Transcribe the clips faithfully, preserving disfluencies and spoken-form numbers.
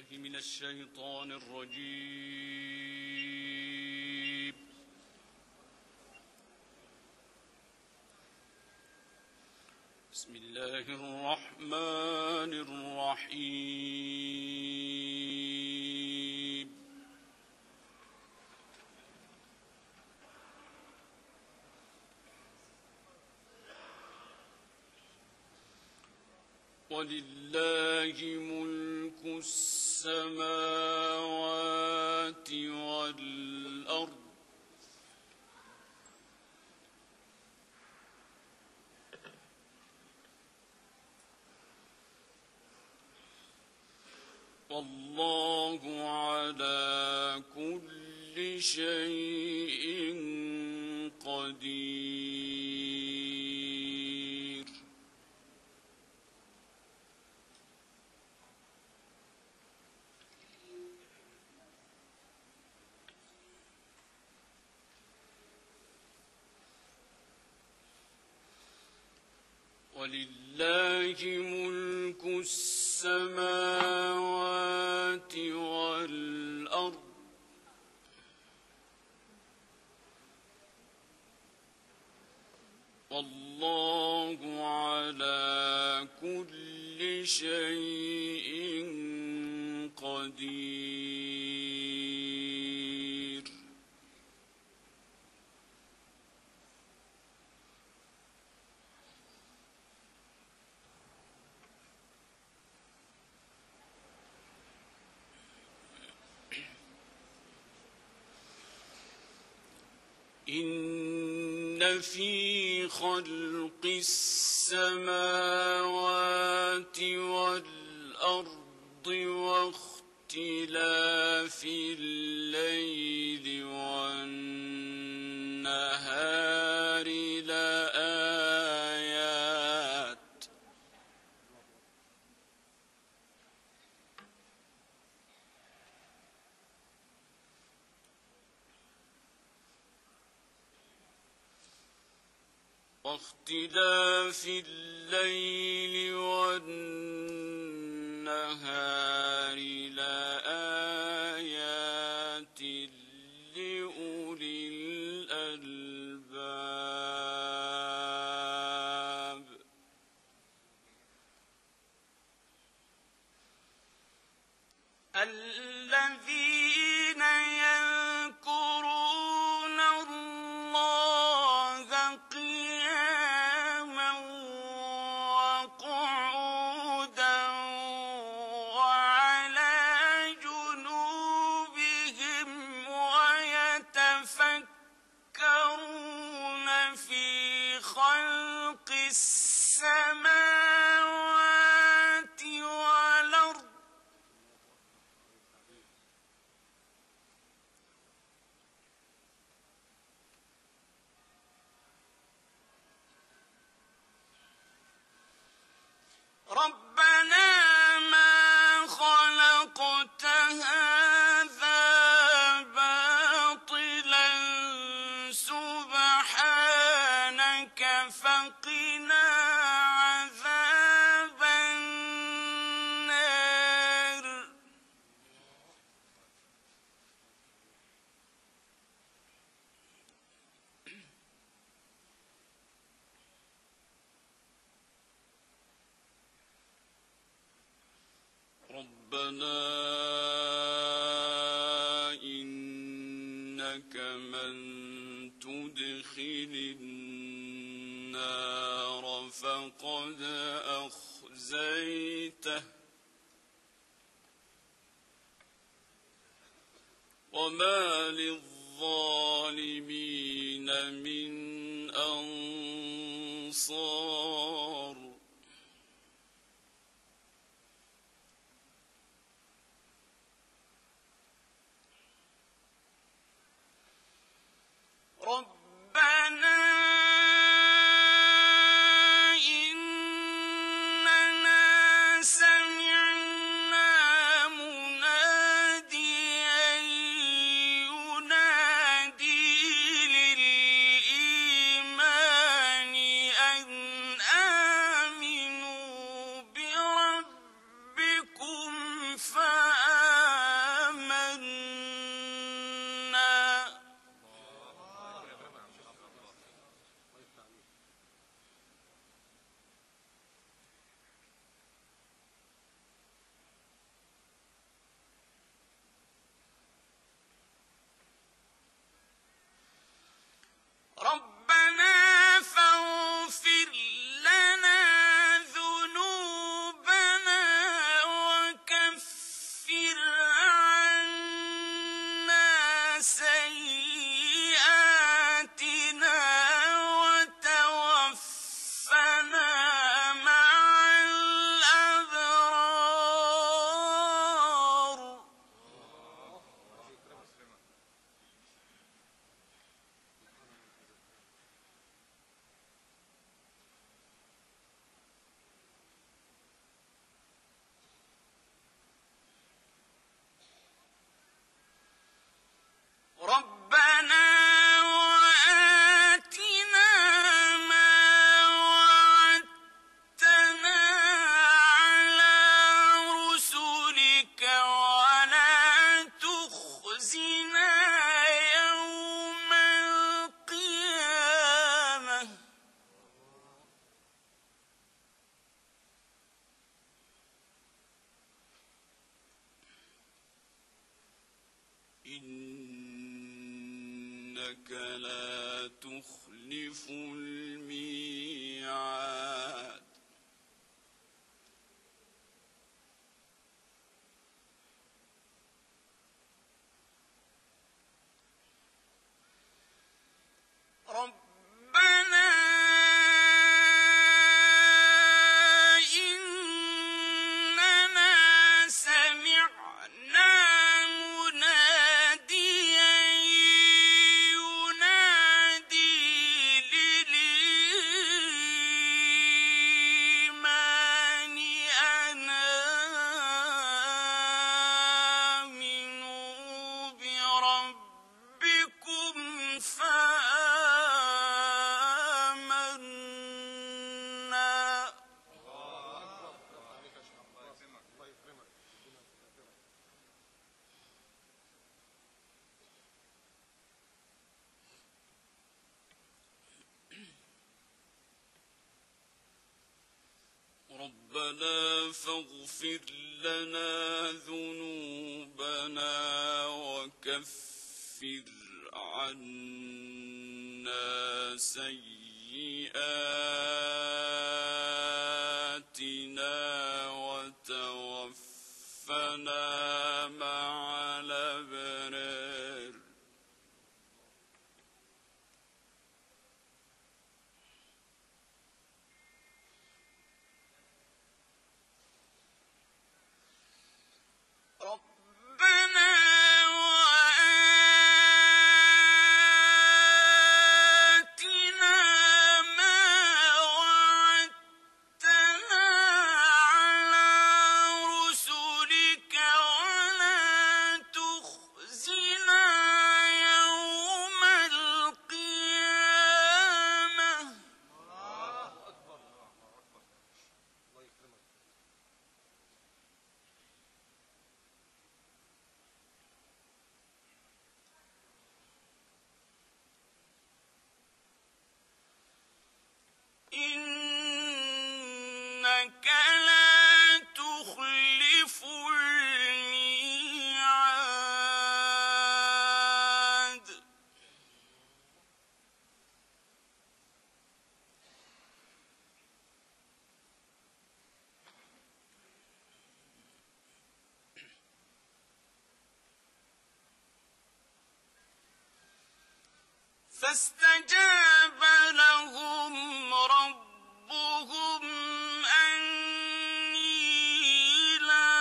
بالله من الشيطان الرجيم. بسم الله الرحمن الرحيم. ولله ملك السماوات والأرض والله على كل شيء قدير. ولله ملك السماوات والأرض والله على كل شيء قدير. إن في خلق السماوات والأرض واختلاف الليل والنهار لآيات واختلاف الليل والنهار لآيات لأولي الألباب. الذين يذكرون الله قياما وقعودا وعلى جنوبهم ويتفكرون في خلق السماوات والأرض ربنا ما خلقت هذا باطلا سبحانك فقنا عذاب النار. ربنا إنك من تدخل النار فقد أخزيته وما للظالمين من أنصار. ربنا إننا سمعنا مناديا ينادي إنك لا تخلف الميعاد ربنا إننا سمعنا مناديا ينادي للإيمان أن آمنوا بربكم فآمنا ربنا فاغفر لنا ذنوبنا وكفر عنا سيئاتنا وتوفنا مع الأبرار ربنا وآتنا ما وعدتنا على رسلك ولا تخزنا يوم القيامة إنك لا تخلف الميعاد فاستجاب لهم ربهم أني لا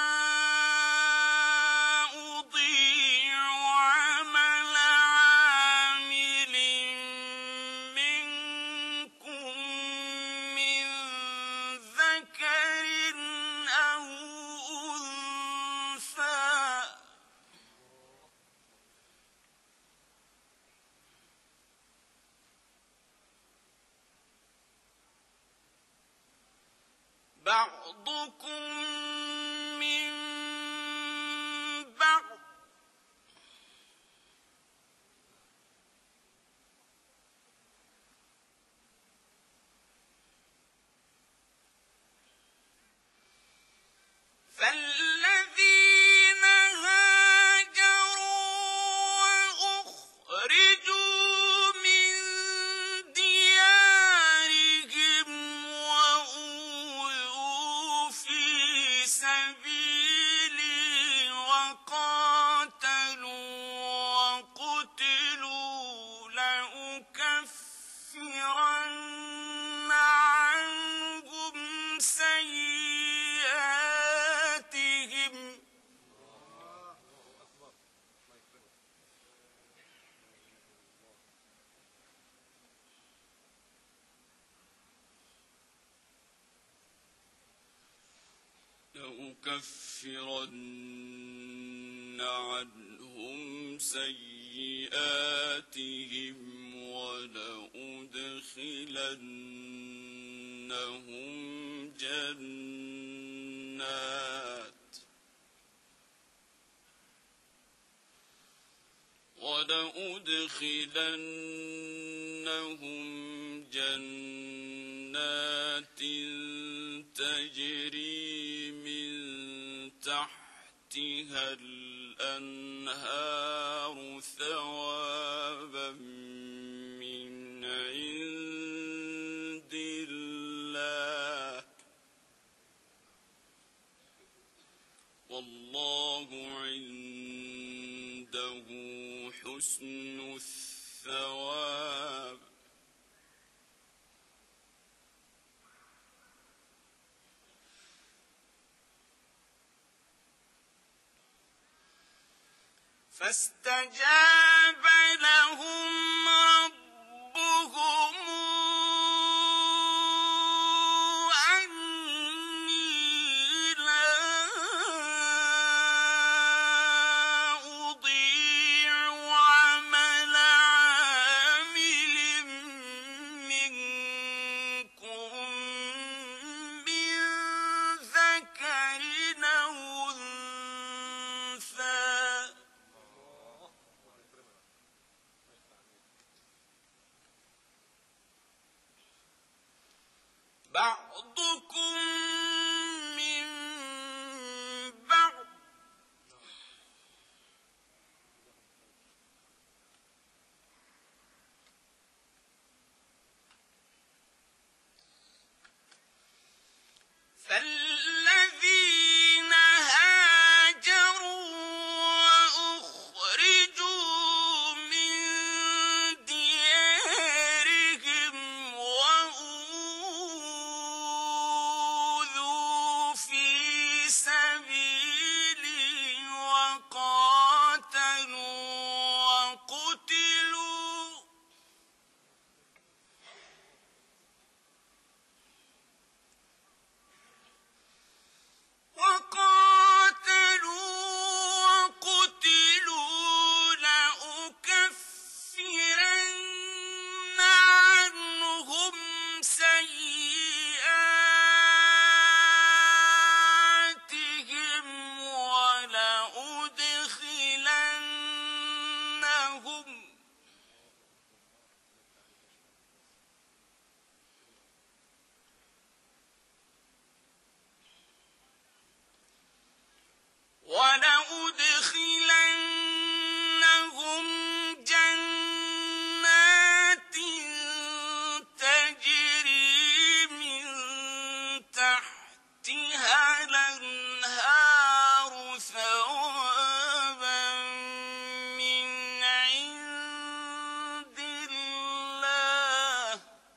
أضيع عمل عامل منكم من ذكر أو أنثى بعضكم من بعض فالذين هاجروا وأخرجوا من ديارهم وأوذوا في سبيلي وقاتلوا وقتلوا لأكفرن عنهم سيئاتهم لأكفرن عنهم سيئاتهم ولأدخلنهم جنات ولأدخلنهم جنات تجري من تحتها الأنهار الأنهار ثوابا من عند الله والله عنده حسن الثواب فاستجاب لهم ربهم أني لا أضيع عمل عامل منكم من ذكر أو أنثى بعضكم من بعض فالذين هاجروا وأخرجوا من ديارهم وأوذوا في سبيلي وقاتلوا وقتلوا وقاتلوا وقتلوا لأكفرن عنهم سيئاتهم ولأدخلنهم ولأدخلنهم جنات تجري من تحتها الأنهار ثوابا من عند الله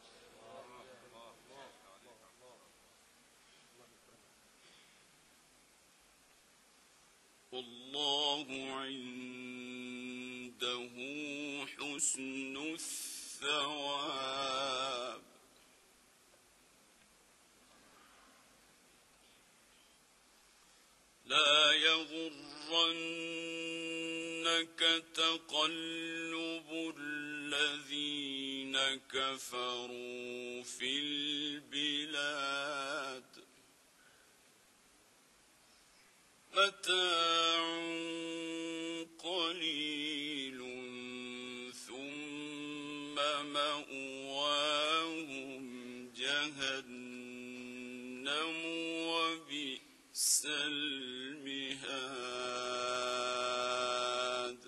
والله عنده حسن الثواب لا يغرنك تقلب الذين كفروا في البلاد متاع قليل ثم مأواهم جهنم وبئس المهاد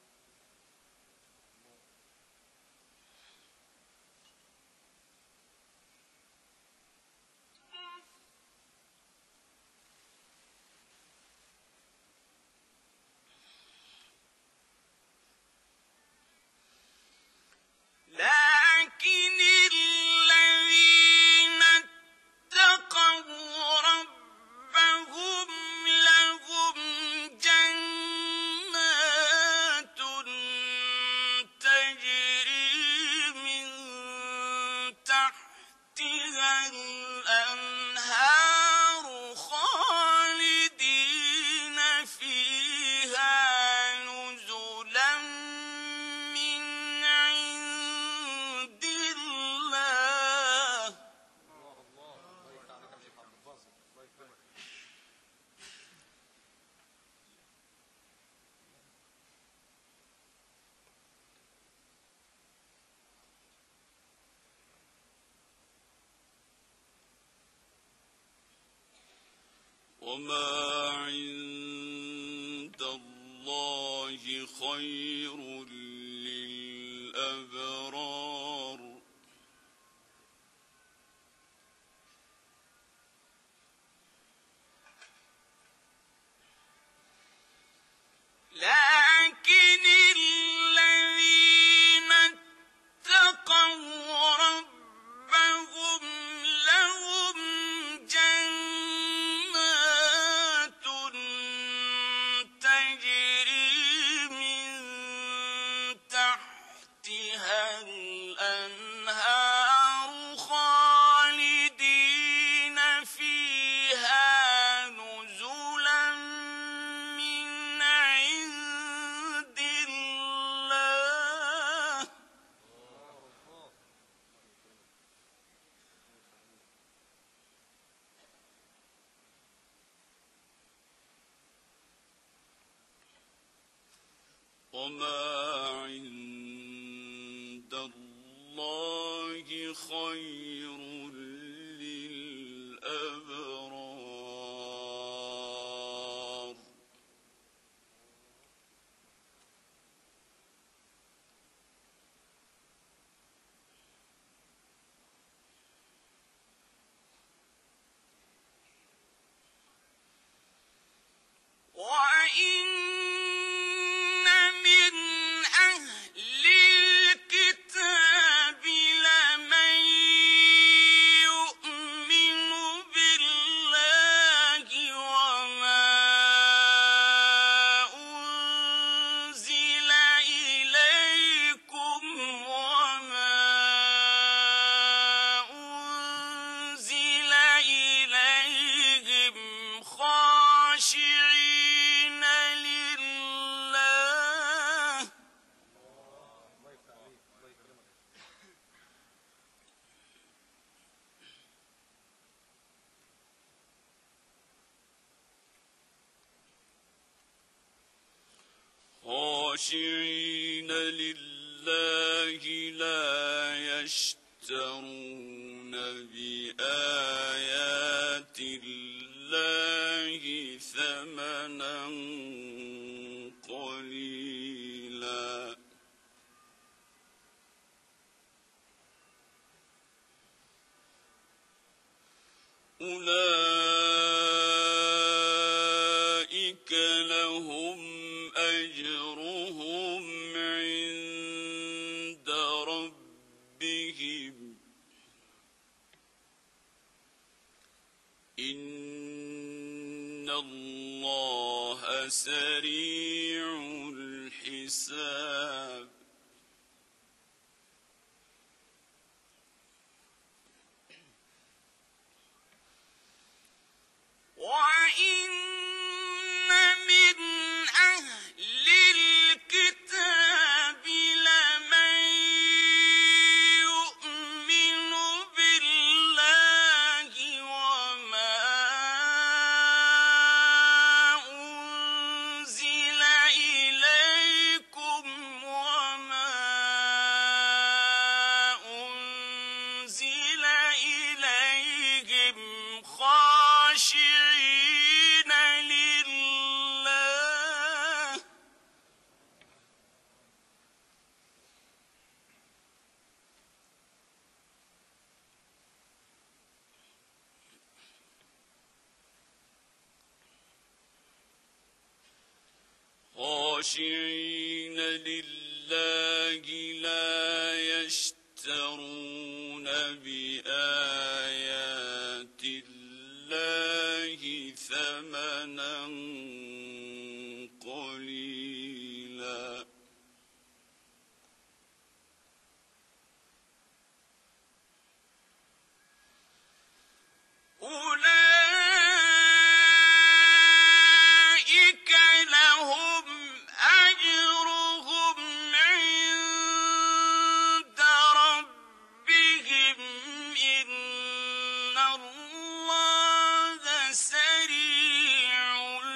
لكن الذين اتقوا ربهم لهم جنات تجري من تحتها الأنهار خالدين فيها نزلا من عند الله وما عند الله خير للأبرار لكن الذين اتقوا ربهم لهم جنات تجري من تحتها الأنهار خالدين فيها نزلا من عند الله وما عند الله خير للأبرار وإن من أهل الكتاب لمن يؤمن بالله وما أنزل إليكم وما أنزل إليهم خاشعين لله خاشعين لله لا يشترون بآيات الله ثمنا قليلا أولئك لهم أجرهم عند ربهم إن الله سريع الحساب وإن من أهل الكتاب لمن يؤمن بالله وما أنزل إليكم وما أنزل إليهم خاشعين لله خاشعين لله لا يشترون بآيات الله ثمنا قليلا أولئك لهم أجرهم عند ربهم إن الله سريع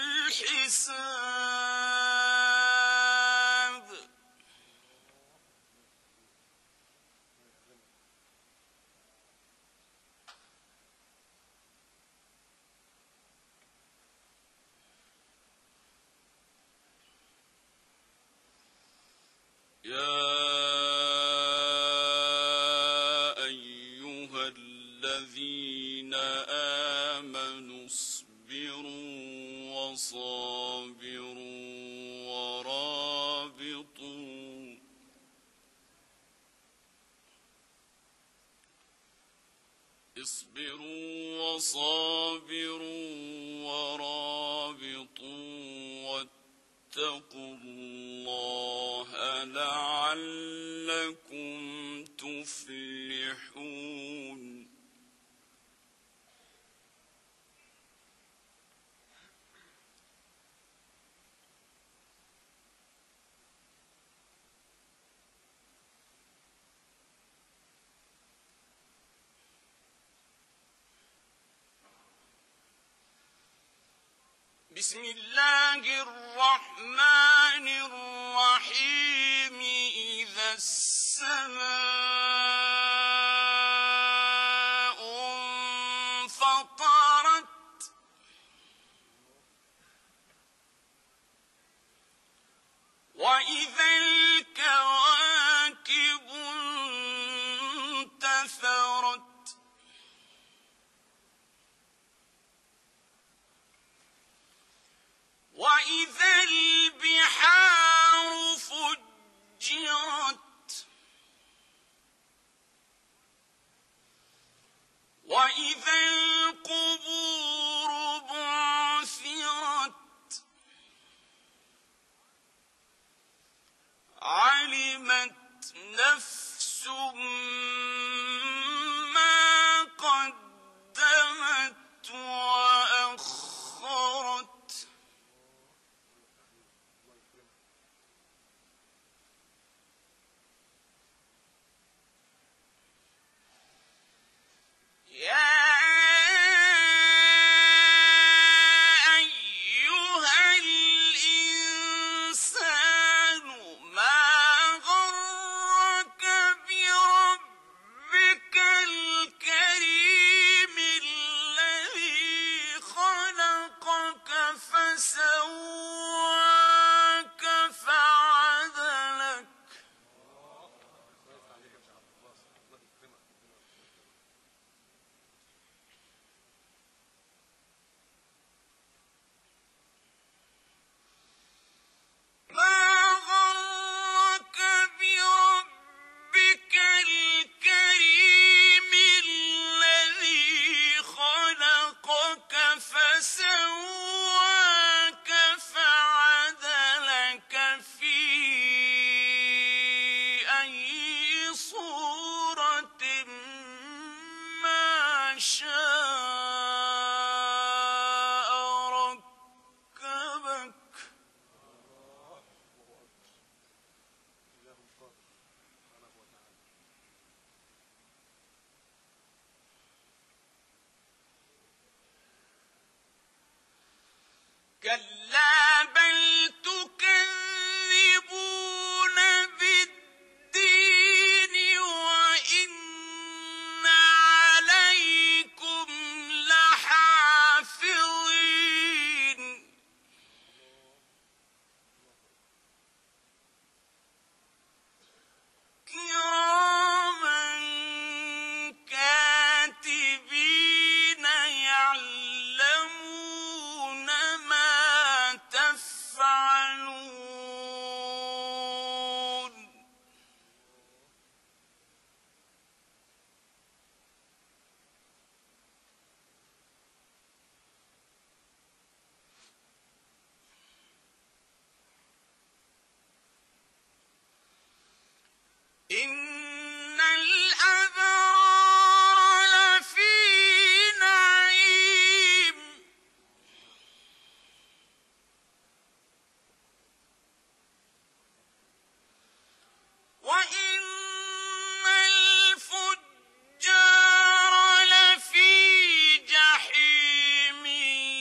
الحساب وصابروا ورابطوا اصبروا وصابروا ورابطوا واتقوا الله لعلكم تفلحون. بسم الله الرحمن الرحيم. إذا السماء انفطرت وإذا الكواكب انتثرت وإذا البحار فجرت وإذا القبور بعثرت علمت نفس ما قدمت وأخرت. يا أيها الإنسان ما غرك بربك الكريم الذي خلقك فسواك فعدلك ما غرك بربك الكريم الذي خلقك فسواك فعدلك في أي صورة ما شاء ركبك. كلا بل تكذبون بالدين وإن عليكم لحافظين كراما كاتبين يعلمون ما تفعلون. إن الأبرار لفي نعيم وإن الفجار لفي جحيم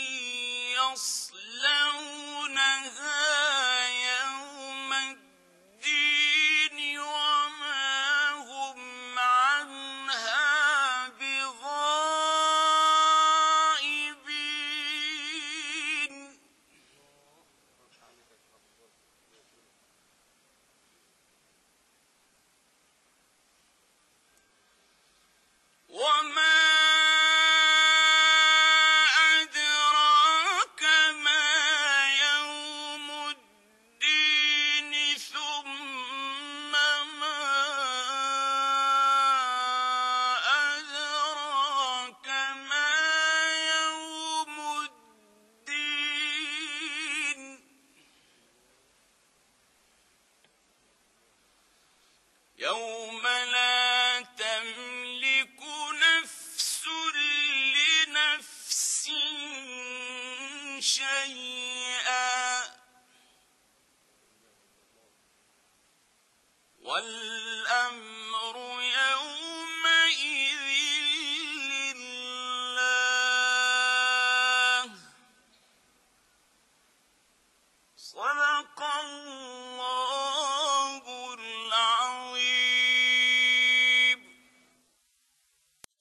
يصلونها يوم الدين وما هم عنها بغائبين. وما أدراك ما والأمر